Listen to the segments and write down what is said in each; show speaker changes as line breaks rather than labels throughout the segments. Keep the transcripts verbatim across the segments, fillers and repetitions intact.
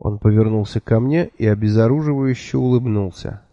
Он повернулся ко мне и обезоруживающе улыбнулся.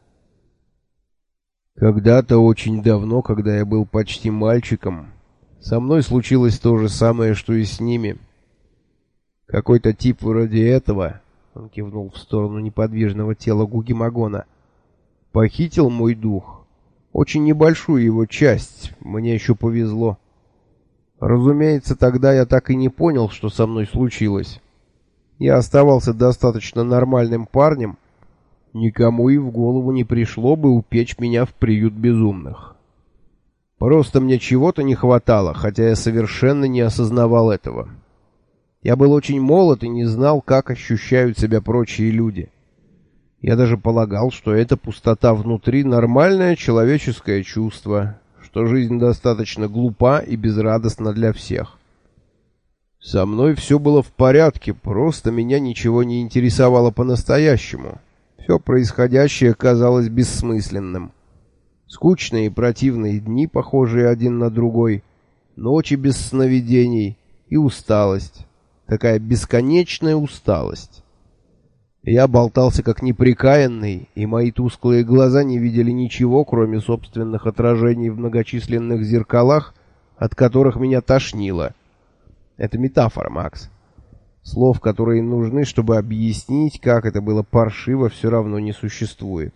Когда-то очень давно, когда я был почти мальчиком, со мной случилось то же самое, что и с ними. Какой-то тип вроде этого, он кивнул в сторону неподвижного тела Гугемагона, похитил мой дух. Очень небольшую его часть, мне еще повезло. Разумеется, тогда я так и не понял, что со мной случилось. Я оставался достаточно нормальным парнем, никому и в голову не пришло бы упечь меня в приют безумных. Просто мне чего-то не хватало, хотя я совершенно не осознавал этого. Я был очень молод и не знал, как ощущают себя прочие люди. Я даже полагал, что эта пустота внутри — нормальное человеческое чувство, что жизнь достаточно глупа и безрадостна для всех. Со мной все было в порядке, просто меня ничего не интересовало по-настоящему. Все происходящее казалось бессмысленным. Скучные и противные дни, похожие один на другой, ночи без сновидений и усталость. Такая бесконечная усталость. Я болтался как неприкаянный, и мои тусклые глаза не видели ничего, кроме собственных отражений в многочисленных зеркалах, от которых меня тошнило. Это метафора, Макс. Слов, которые нужны, чтобы объяснить, как это было паршиво, все равно не существует.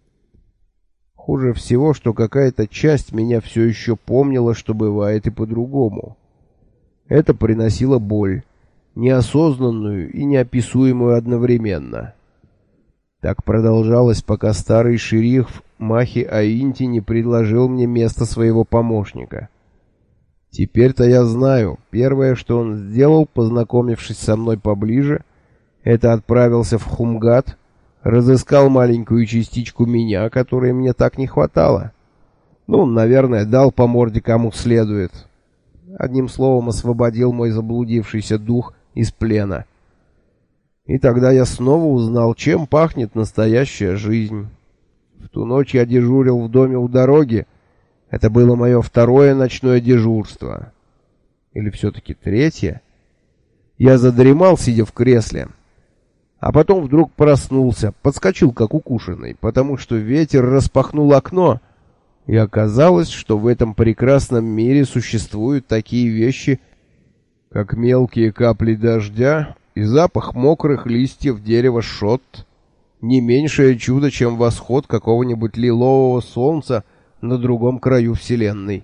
Хуже всего, что какая-то часть меня все еще помнила, что бывает и по-другому. Это приносило боль, неосознанную и неописуемую одновременно. Так продолжалось, пока старый шериф Махи Аинти не предложил мне место своего помощника. Теперь-то я знаю, первое, что он сделал, познакомившись со мной поближе, это отправился в Хумгат, разыскал маленькую частичку меня, которой мне так не хватало. Ну, наверное, дал по морде кому следует. Одним словом, освободил мой заблудившийся дух из плена. И тогда я снова узнал, чем пахнет настоящая жизнь. В ту ночь я дежурил в доме у дороги. Это было мое второе ночное дежурство. Или все-таки третье? Я задремал, сидя в кресле. А потом вдруг проснулся, подскочил как укушенный, потому что ветер распахнул окно, и оказалось, что в этом прекрасном мире существуют такие вещи, как мелкие капли дождя и запах мокрых листьев дерева шот, не меньшее чудо, чем восход какого-нибудь лилового солнца на другом краю вселенной.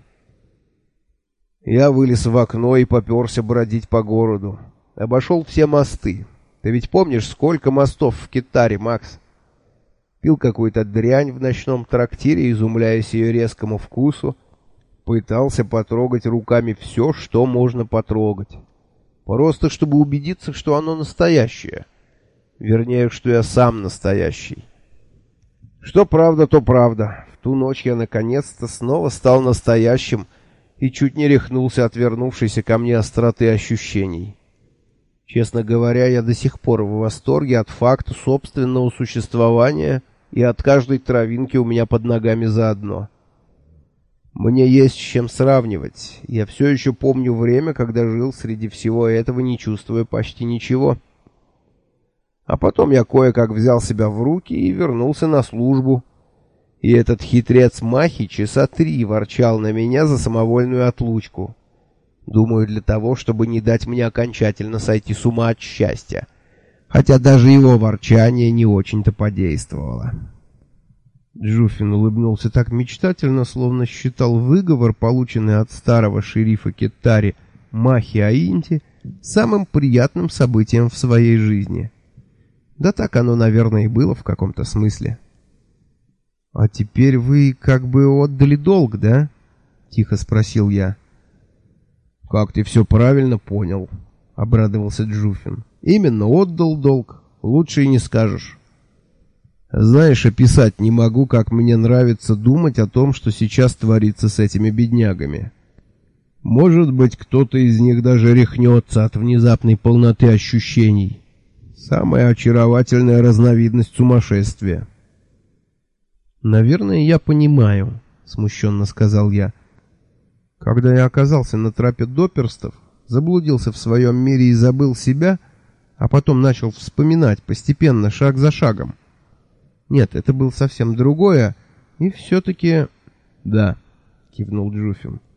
Я вылез в окно и попёрся бродить по городу. Обошел все мосты. Ты ведь помнишь, сколько мостов в Китаре, Макс? Пил какую-то дрянь в ночном трактире, изумляясь ее резкому вкусу. Пытался потрогать руками все, что можно потрогать. Просто чтобы убедиться, что оно настоящее. Вернее, что я сам настоящий. Что правда, то правда. В ту ночь я наконец-то снова стал настоящим и чуть не рехнулся от вернувшейся ко мне остроты ощущений. Честно говоря, я до сих пор в восторге от факта собственного существования и от каждой травинки у меня под ногами заодно. Мне есть с чем сравнивать. Я все еще помню время, когда жил среди всего этого, не чувствуя почти ничего. А потом я кое-как взял себя в руки и вернулся на службу. И этот хитрец Махи часа три ворчал на меня за самовольную отлучку. Думаю, для того, чтобы не дать мне окончательно сойти с ума от счастья. Хотя даже его ворчание не очень-то подействовало. Джуфин улыбнулся так мечтательно, словно считал выговор, полученный от старого шерифа Китари Махи Аинти, самым приятным событием в своей жизни. Да так оно, наверное, и было в каком-то смысле. «А теперь вы как бы отдали долг, да?» — тихо спросил я. «Как ты все правильно понял», — обрадовался Джуфин. «Именно отдал долг. Лучше и не скажешь. Знаешь, описать не могу, как мне нравится думать о том, что сейчас творится с этими беднягами. Может быть, кто-то из них даже рехнется от внезапной полноты ощущений. Самая очаровательная разновидность сумасшествия». «Наверное, я понимаю», — смущенно сказал я. «Когда я оказался на тропе доперстов, заблудился в своем мире и забыл себя, а потом начал вспоминать постепенно, шаг за шагом. Нет, это было совсем другое, и все-таки... Да, кивнул Джуфин.